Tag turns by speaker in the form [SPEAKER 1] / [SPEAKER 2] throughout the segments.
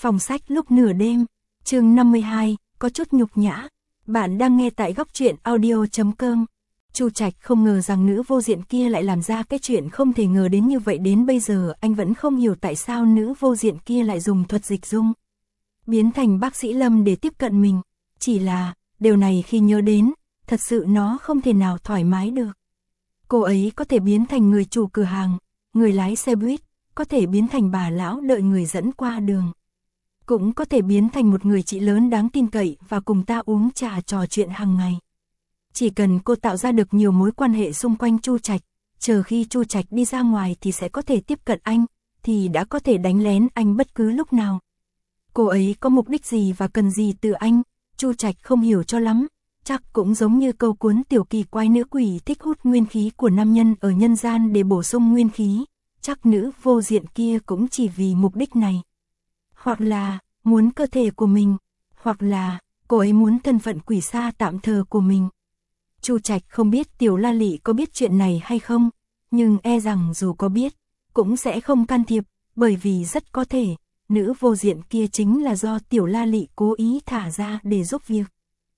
[SPEAKER 1] Phòng sách lúc nửa đêm, chương 52, có chút nhục nhã. Bạn đang nghe tại góc truyện audio.com. Chu Trạch không ngờ rằng nữ vô diện kia lại làm ra cái chuyện không thể ngờ đến như vậy, đến bây giờ anh vẫn không hiểu tại sao nữ vô diện kia lại dùng thuật dịch dung biến thành bác sĩ Lâm để tiếp cận mình. Chỉ là, điều này khi nhớ đến, thật sự nó không thể nào thoải mái được. Cô ấy có thể biến thành người chủ cửa hàng, người lái xe buýt, có thể biến thành bà lão đợi người dẫn qua đường. Cũng có thể biến thành một người chị lớn đáng tin cậy và cùng ta uống trà trò chuyện hàng ngày. Chỉ cần cô tạo ra được nhiều mối quan hệ xung quanh Chu Trạch, chờ khi Chu Trạch đi ra ngoài thì sẽ có thể tiếp cận anh, thì đã có thể đánh lén anh bất cứ lúc nào. Cô ấy có mục đích gì và cần gì từ anh, Chu Trạch không hiểu cho lắm, chắc cũng giống như câu cuốn tiểu kỳ quái nữ quỷ thích hút nguyên khí của nam nhân ở nhân gian để bổ sung nguyên khí, chắc nữ vô diện kia cũng chỉ vì mục đích này. Hoặc là, muốn cơ thể của mình, hoặc là, cô ấy muốn thân phận quỷ sa tạm thờ của mình. Chu Trạch không biết Tiểu La Lị có biết chuyện này hay không, nhưng e rằng dù có biết, cũng sẽ không can thiệp, bởi vì rất có thể, nữ vô diện kia chính là do Tiểu La Lị cố ý thả ra để giúp việc.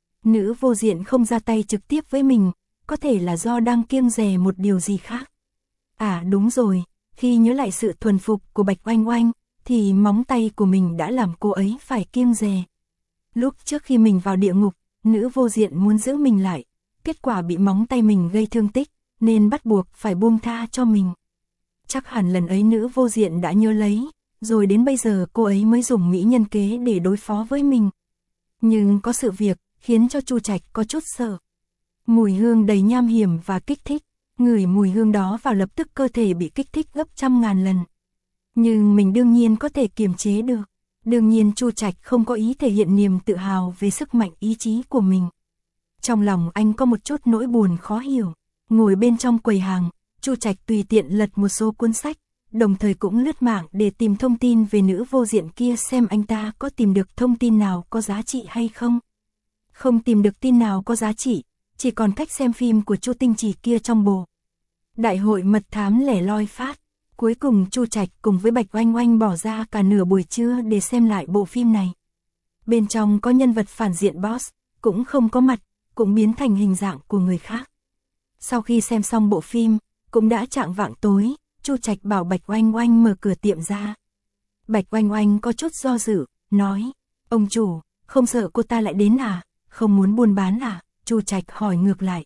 [SPEAKER 1] Nữ vô diện không ra tay trực tiếp với mình, có thể là do đang kiêng dè một điều gì khác. À đúng rồi, khi nhớ lại sự thuần phục của Bạch Oanh Oanh, thì móng tay của mình đã làm cô ấy phải kiêng dè. Lúc trước khi mình vào địa ngục, nữ vô diện muốn giữ mình lại, kết quả bị móng tay mình gây thương tích, nên bắt buộc phải buông tha cho mình. Chắc hẳn lần ấy nữ vô diện đã nhớ lấy, rồi đến bây giờ cô ấy mới dùng mỹ nhân kế để đối phó với mình. Nhưng có sự việc khiến cho Chu Trạch có chút sợ. Mùi hương đầy nham hiểm và kích thích, ngửi mùi hương đó vào lập tức cơ thể bị kích thích gấp trăm ngàn lần. Nhưng mình đương nhiên có thể kiềm chế được. Đương nhiên Chu Trạch không có ý thể hiện niềm tự hào về sức mạnh ý chí của mình. Trong lòng anh có một chút nỗi buồn khó hiểu. Ngồi bên trong quầy hàng, Chu Trạch tùy tiện lật một số cuốn sách, đồng thời cũng lướt mạng để tìm thông tin về nữ vô diện kia xem anh ta có tìm được thông tin nào có giá trị hay không. Không tìm được tin nào có giá trị, chỉ còn cách xem phim của Chu Tinh Chỉ kia trong bộ Đại hội mật thám lẻ loi phát. Cuối cùng Chu Trạch cùng với Bạch Oanh Oanh bỏ ra cả nửa buổi trưa để xem lại bộ phim này. Bên trong có nhân vật phản diện boss, cũng không có mặt, cũng biến thành hình dạng của người khác. Sau khi xem xong bộ phim, cũng đã chạng vạng tối, Chu Trạch bảo Bạch Oanh Oanh mở cửa tiệm ra. Bạch Oanh Oanh có chút do dự, nói, ông chủ, không sợ cô ta lại đến à, không muốn buôn bán à, Chu Trạch hỏi ngược lại.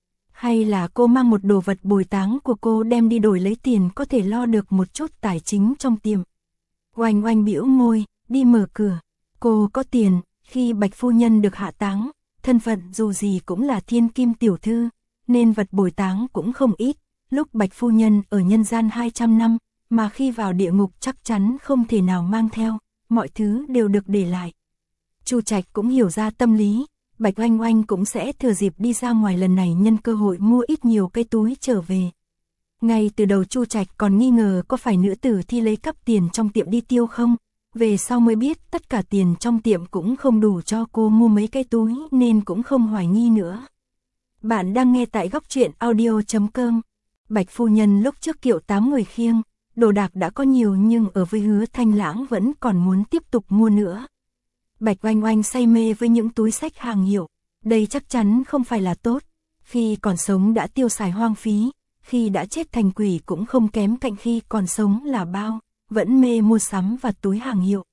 [SPEAKER 1] Hay là cô mang một đồ vật bồi táng của cô đem đi đổi lấy tiền có thể lo được một chút tài chính trong tiệm. Oanh Oanh bĩu môi, đi mở cửa. Cô có tiền, khi Bạch phu nhân được hạ táng, thân phận dù gì cũng là thiên kim tiểu thư, nên vật bồi táng cũng không ít. Lúc Bạch phu nhân ở nhân gian 200 năm, mà khi vào địa ngục chắc chắn không thể nào mang theo, mọi thứ đều được để lại. Chu Trạch cũng hiểu ra tâm lý. Bạch Oanh Oanh cũng sẽ thừa dịp đi ra ngoài lần này nhân cơ hội mua ít nhiều cái túi trở về. Ngay từ đầu Chu Trạch còn nghi ngờ có phải nữ tử thi lấy cắp tiền trong tiệm đi tiêu không, về sau mới biết tất cả tiền trong tiệm cũng không đủ cho cô mua mấy cái túi nên cũng không hoài nghi nữa. Bạn đang nghe tại góc truyện audio.com. Bạch phu nhân lúc trước kiệu 8 người khiêng, đồ đạc đã có nhiều nhưng ở với Hứa Thanh Lãng vẫn còn muốn tiếp tục mua nữa. Bạch Oanh Oanh say mê với những túi xách hàng hiệu, đây chắc chắn không phải là tốt, khi còn sống đã tiêu xài hoang phí, khi đã chết thành quỷ cũng không kém cạnh khi còn sống là bao, vẫn mê mua sắm và túi hàng hiệu.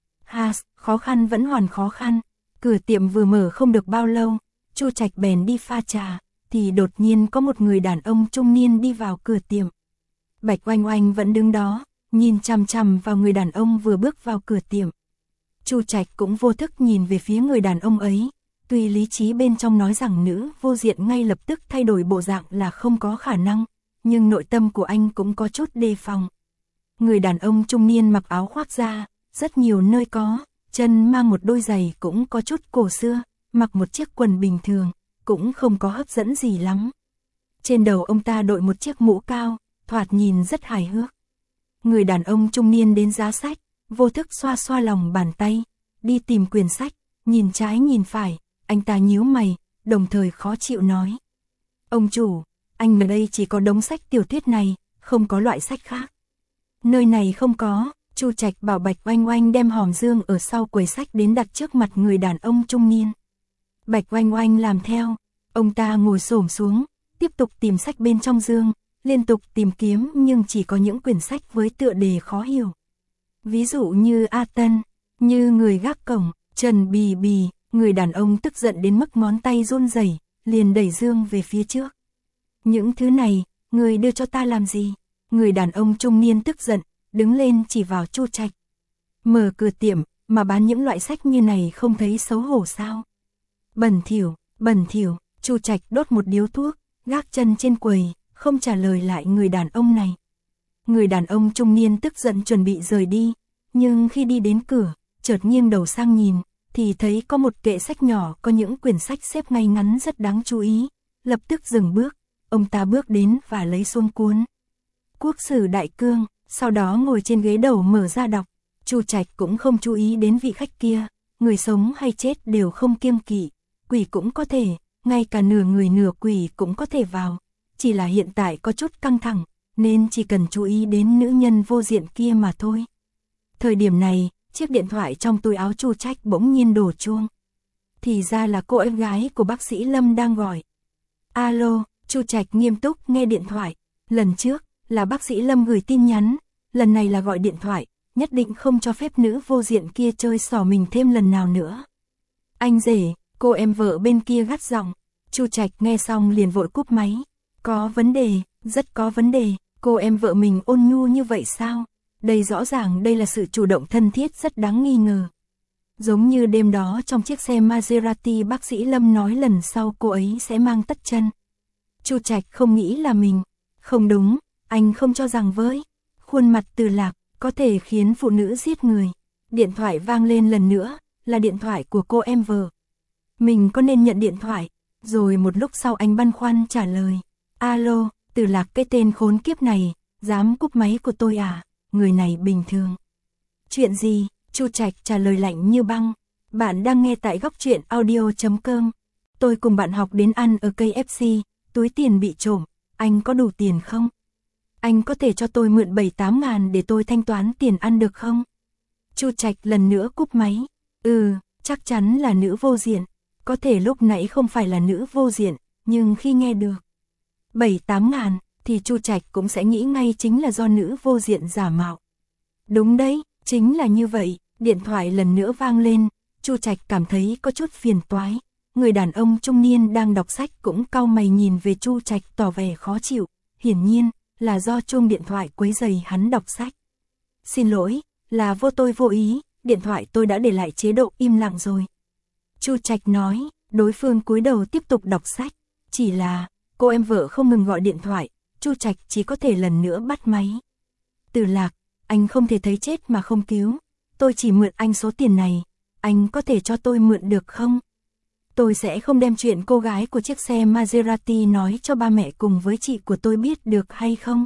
[SPEAKER 1] Khó khăn vẫn hoàn khó khăn, cửa tiệm vừa mở không được bao lâu, Chu Trạch bèn đi pha trà, thì đột nhiên có một người đàn ông trung niên đi vào cửa tiệm. Bạch Oanh Oanh vẫn đứng đó, nhìn chằm chằm vào người đàn ông vừa bước vào cửa tiệm. Chu Trạch cũng vô thức nhìn về phía người đàn ông ấy, tuy lý trí bên trong nói rằng nữ vô diện ngay lập tức thay đổi bộ dạng là không có khả năng, nhưng nội tâm của anh cũng có chút đề phòng. Người đàn ông trung niên mặc áo khoác da, rất nhiều nơi có, chân mang một đôi giày cũng có chút cổ xưa, mặc một chiếc quần bình thường, cũng không có hấp dẫn gì lắm. Trên đầu ông ta đội một chiếc mũ cao, thoạt nhìn rất hài hước. Người đàn ông trung niên đến giá sách, vô thức xoa xoa lòng bàn tay, đi tìm quyển sách, nhìn trái nhìn phải, anh ta nhíu mày, đồng thời khó chịu nói. Ông chủ, anh ở đây chỉ có đống sách tiểu thuyết này, không có loại sách khác. Nơi này không có, Chu Trạch bảo Bạch Oanh Oanh đem hòm dương ở sau quầy sách đến đặt trước mặt người đàn ông trung niên. Bạch Oanh Oanh làm theo, ông ta ngồi xổm xuống, tiếp tục tìm sách bên trong dương, liên tục tìm kiếm nhưng chỉ có những quyển sách với tựa đề khó hiểu. Ví dụ như A Tân, như Người gác cổng, Trần Bì Bì, người đàn ông tức giận đến mức ngón tay run rẩy, liền đẩy dương về phía trước. Những thứ này, người đưa cho ta làm gì? Người đàn ông trung niên tức giận, đứng lên chỉ vào Chu Trạch. Mở cửa tiệm, mà bán những loại sách như này không thấy xấu hổ sao? Bẩn thỉu, Chu Trạch đốt một điếu thuốc, gác chân trên quầy, không trả lời lại người đàn ông này. Người đàn ông trung niên tức giận chuẩn bị rời đi, nhưng khi đi đến cửa, chợt nghiêng đầu sang nhìn, thì thấy có một kệ sách nhỏ có những quyển sách xếp ngay ngắn rất đáng chú ý, lập tức dừng bước, ông ta bước đến và lấy xuống cuốn Quốc sử Đại Cương, sau đó ngồi trên ghế đầu mở ra đọc. Chu Trạch cũng không chú ý đến vị khách kia, người sống hay chết đều không kiêng kỵ, quỷ cũng có thể, ngay cả nửa người nửa quỷ cũng có thể vào, chỉ là hiện tại có chút căng thẳng, nên chỉ cần chú ý đến nữ nhân vô diện kia mà thôi. Thời điểm này, chiếc điện thoại trong túi áo Chu Trạch bỗng nhiên đổ chuông. Thì ra là cô em gái của bác sĩ Lâm đang gọi. Alo, Chu Trạch nghiêm túc nghe điện thoại, lần trước là bác sĩ Lâm gửi tin nhắn, lần này là gọi điện thoại, nhất định không cho phép nữ vô diện kia chơi xỏ mình thêm lần nào nữa. Anh rể, cô em vợ bên kia gắt giọng. Chu Trạch nghe xong liền vội cúp máy. Có vấn đề, rất có vấn đề, cô em vợ mình ôn nhu như vậy sao? Đây rõ ràng đây là sự chủ động thân thiết rất đáng nghi ngờ. Giống như đêm đó trong chiếc xe Maserati bác sĩ Lâm nói lần sau cô ấy sẽ mang tất chân. Chu Trạch không nghĩ là mình. Không đúng, anh không cho rằng với khuôn mặt Từ Lạc có thể khiến phụ nữ giết người. Điện thoại vang lên lần nữa, là điện thoại của cô em vợ. Mình có nên nhận điện thoại? Rồi một lúc sau anh băn khoăn trả lời. Alo, Từ Lạc, cái tên khốn kiếp này, dám cúp máy của tôi à? Người này bình thường. Chuyện gì? Chu Trạch trả lời lạnh như băng. Bạn đang nghe tại Góc Truyện Audio.com. Tôi cùng bạn học đến ăn ở KFC, túi tiền bị trộm, anh có đủ tiền không? Anh có thể cho tôi mượn 7-8 ngàn để tôi thanh toán tiền ăn được không? Chu Trạch lần nữa cúp máy. Chắc chắn là nữ vô diện. Có thể lúc nãy không phải là nữ vô diện, nhưng khi nghe được 7-8 ngàn, thì Chu Trạch cũng sẽ nghĩ ngay chính là do nữ vô diện giả mạo. Đúng đấy, chính là như vậy. Điện thoại lần nữa vang lên, Chu Trạch cảm thấy có chút phiền toái. Người đàn ông trung niên đang đọc sách cũng cau mày nhìn về Chu Trạch tỏ vẻ khó chịu, hiển nhiên là do chuông điện thoại quấy rầy hắn đọc sách. Xin lỗi, là tôi vô ý, điện thoại tôi đã để lại chế độ im lặng rồi. Chu Trạch nói, đối phương cúi đầu tiếp tục đọc sách, chỉ là cô em vợ không ngừng gọi điện thoại, Chu Trạch chỉ có thể lần nữa bắt máy. Từ Lạc, anh không thể thấy chết mà không cứu, tôi chỉ mượn anh số tiền này, anh có thể cho tôi mượn được không? Tôi sẽ không đem chuyện cô gái của chiếc xe Maserati nói cho ba mẹ cùng với chị của tôi biết được hay không?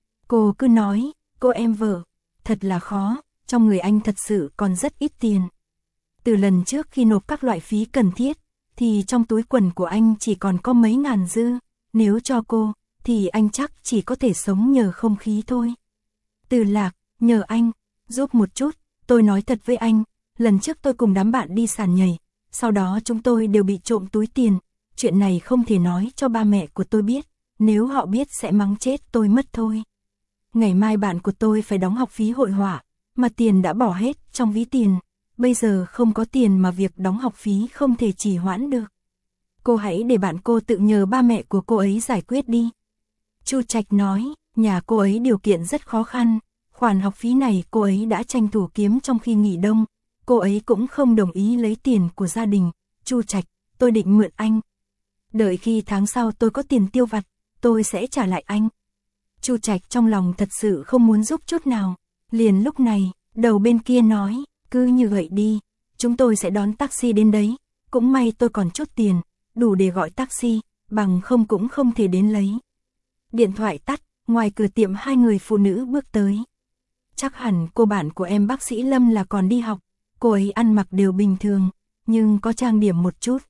[SPEAKER 1] Cô cứ nói, cô em vợ, thật là khó, trong người anh thật sự còn rất ít tiền. Từ lần trước khi nộp các loại phí cần thiết, thì trong túi quần của anh chỉ còn có mấy ngàn dư, nếu cho cô, thì anh chắc chỉ có thể sống nhờ không khí thôi. Từ Lạc, nhờ anh, giúp một chút, tôi nói thật với anh, lần trước tôi cùng đám bạn đi sàn nhảy, sau đó chúng tôi đều bị trộm túi tiền, chuyện này không thể nói cho ba mẹ của tôi biết, nếu họ biết sẽ mắng chết tôi mất thôi. Ngày mai bạn của tôi phải đóng học phí hội họa, mà tiền đã bỏ hết trong ví tiền, bây giờ không có tiền mà việc đóng học phí không thể trì hoãn được. Cô hãy để bạn cô tự nhờ ba mẹ của cô ấy giải quyết đi. Chu Trạch nói, nhà cô ấy điều kiện rất khó khăn, khoản học phí này cô ấy đã tranh thủ kiếm trong khi nghỉ đông, cô ấy cũng không đồng ý lấy tiền của gia đình. Chu Trạch, tôi định mượn anh. Đợi khi tháng sau tôi có tiền tiêu vặt, tôi sẽ trả lại anh. Chu Trạch trong lòng thật sự không muốn giúp chút nào. Liền lúc này, đầu bên kia nói, cứ như vậy đi, chúng tôi sẽ đón taxi đến đấy. Cũng may tôi còn chút tiền, đủ để gọi taxi, bằng không cũng không thể đến lấy. Điện thoại tắt, ngoài cửa tiệm hai người phụ nữ bước tới. Chắc hẳn cô bạn của em bác sĩ Lâm là còn đi học, cô ấy ăn mặc đều bình thường, nhưng có trang điểm một chút.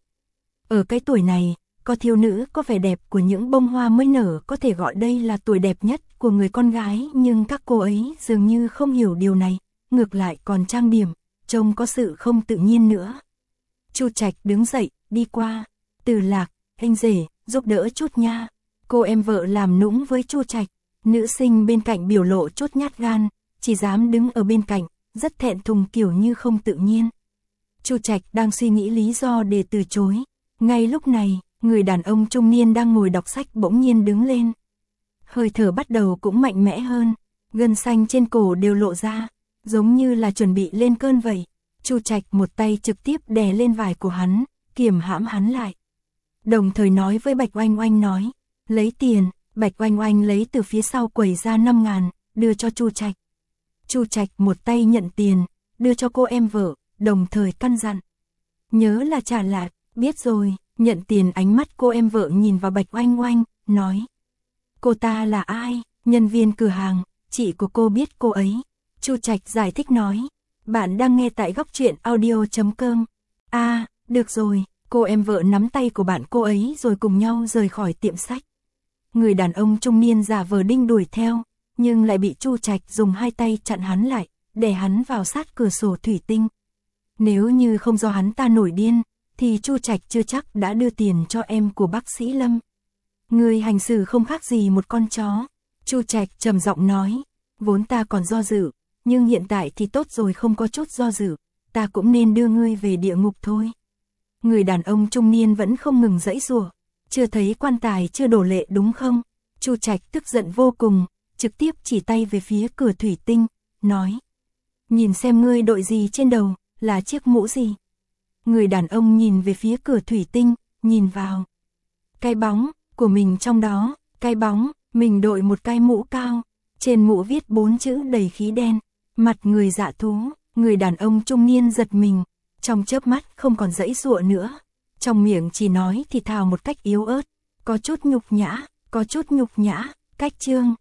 [SPEAKER 1] Ở cái tuổi này, có thiếu nữ có vẻ đẹp của những bông hoa mới nở có thể gọi đây là tuổi đẹp nhất của người con gái, nhưng các cô ấy dường như không hiểu điều này, ngược lại còn trang điểm, trông có sự không tự nhiên nữa. Chu Trạch đứng dậy, đi qua. Từ Lạc, anh rể, giúp đỡ chút nha. Cô em vợ làm nũng với Chu Trạch. Nữ sinh bên cạnh biểu lộ chút nhát gan, chỉ dám đứng ở bên cạnh, rất thẹn thùng kiểu như không tự nhiên. Chu Trạch đang suy nghĩ lý do để từ chối. Ngay lúc này, người đàn ông trung niên đang ngồi đọc sách bỗng nhiên đứng lên. Hơi thở bắt đầu cũng mạnh mẽ hơn, gân xanh trên cổ đều lộ ra, giống như là chuẩn bị lên cơn vậy. Chu Trạch một tay trực tiếp đè lên vai của hắn, kiềm hãm hắn lại. Đồng thời nói với Bạch Oanh Oanh nói, lấy tiền. Bạch Oanh Oanh lấy từ phía sau quầy ra 5.000, đưa cho Chu Trạch. Chu Trạch một tay nhận tiền, đưa cho cô em vợ, đồng thời căn dặn. Nhớ là trả lại, biết rồi, nhận tiền. Ánh mắt cô em vợ nhìn vào Bạch Oanh Oanh, nói. Cô ta là ai? Nhân viên cửa hàng, chị của cô biết cô ấy. Chu Trạch giải thích nói. Bạn đang nghe tại Góc Truyện Audio.com. À, được rồi, cô em vợ nắm tay của bạn cô ấy rồi cùng nhau rời khỏi tiệm sách. Người đàn ông trung niên giả vờ đinh đuổi theo, nhưng lại bị Chu Trạch dùng hai tay chặn hắn lại, để hắn vào sát cửa sổ thủy tinh. Nếu như không do hắn ta nổi điên, thì Chu Trạch chưa chắc đã đưa tiền cho em của bác sĩ Lâm. Người hành xử không khác gì một con chó. Chu Trạch trầm giọng nói, vốn ta còn do dự, nhưng hiện tại thì tốt rồi, không có chút do dự, ta cũng nên đưa ngươi về địa ngục thôi. Người đàn ông trung niên vẫn không ngừng giãy giụa. Chưa thấy quan tài chưa đổ lệ đúng không? Chu Trạch tức giận vô cùng, trực tiếp chỉ tay về phía cửa thủy tinh, nói. Nhìn xem ngươi đội gì trên đầu, là chiếc mũ gì? Người đàn ông nhìn về phía cửa thủy tinh, nhìn vào. Cái bóng của mình trong đó, cái bóng, mình đội một cái mũ cao, trên mũ viết 4 chữ đầy khí đen, mặt người dạ thú. Người đàn ông trung niên giật mình, trong chớp mắt không còn giãy giụa nữa. Trong miệng chỉ nói thì thào một cách yếu ớt, có chút nhục nhã, cách chương.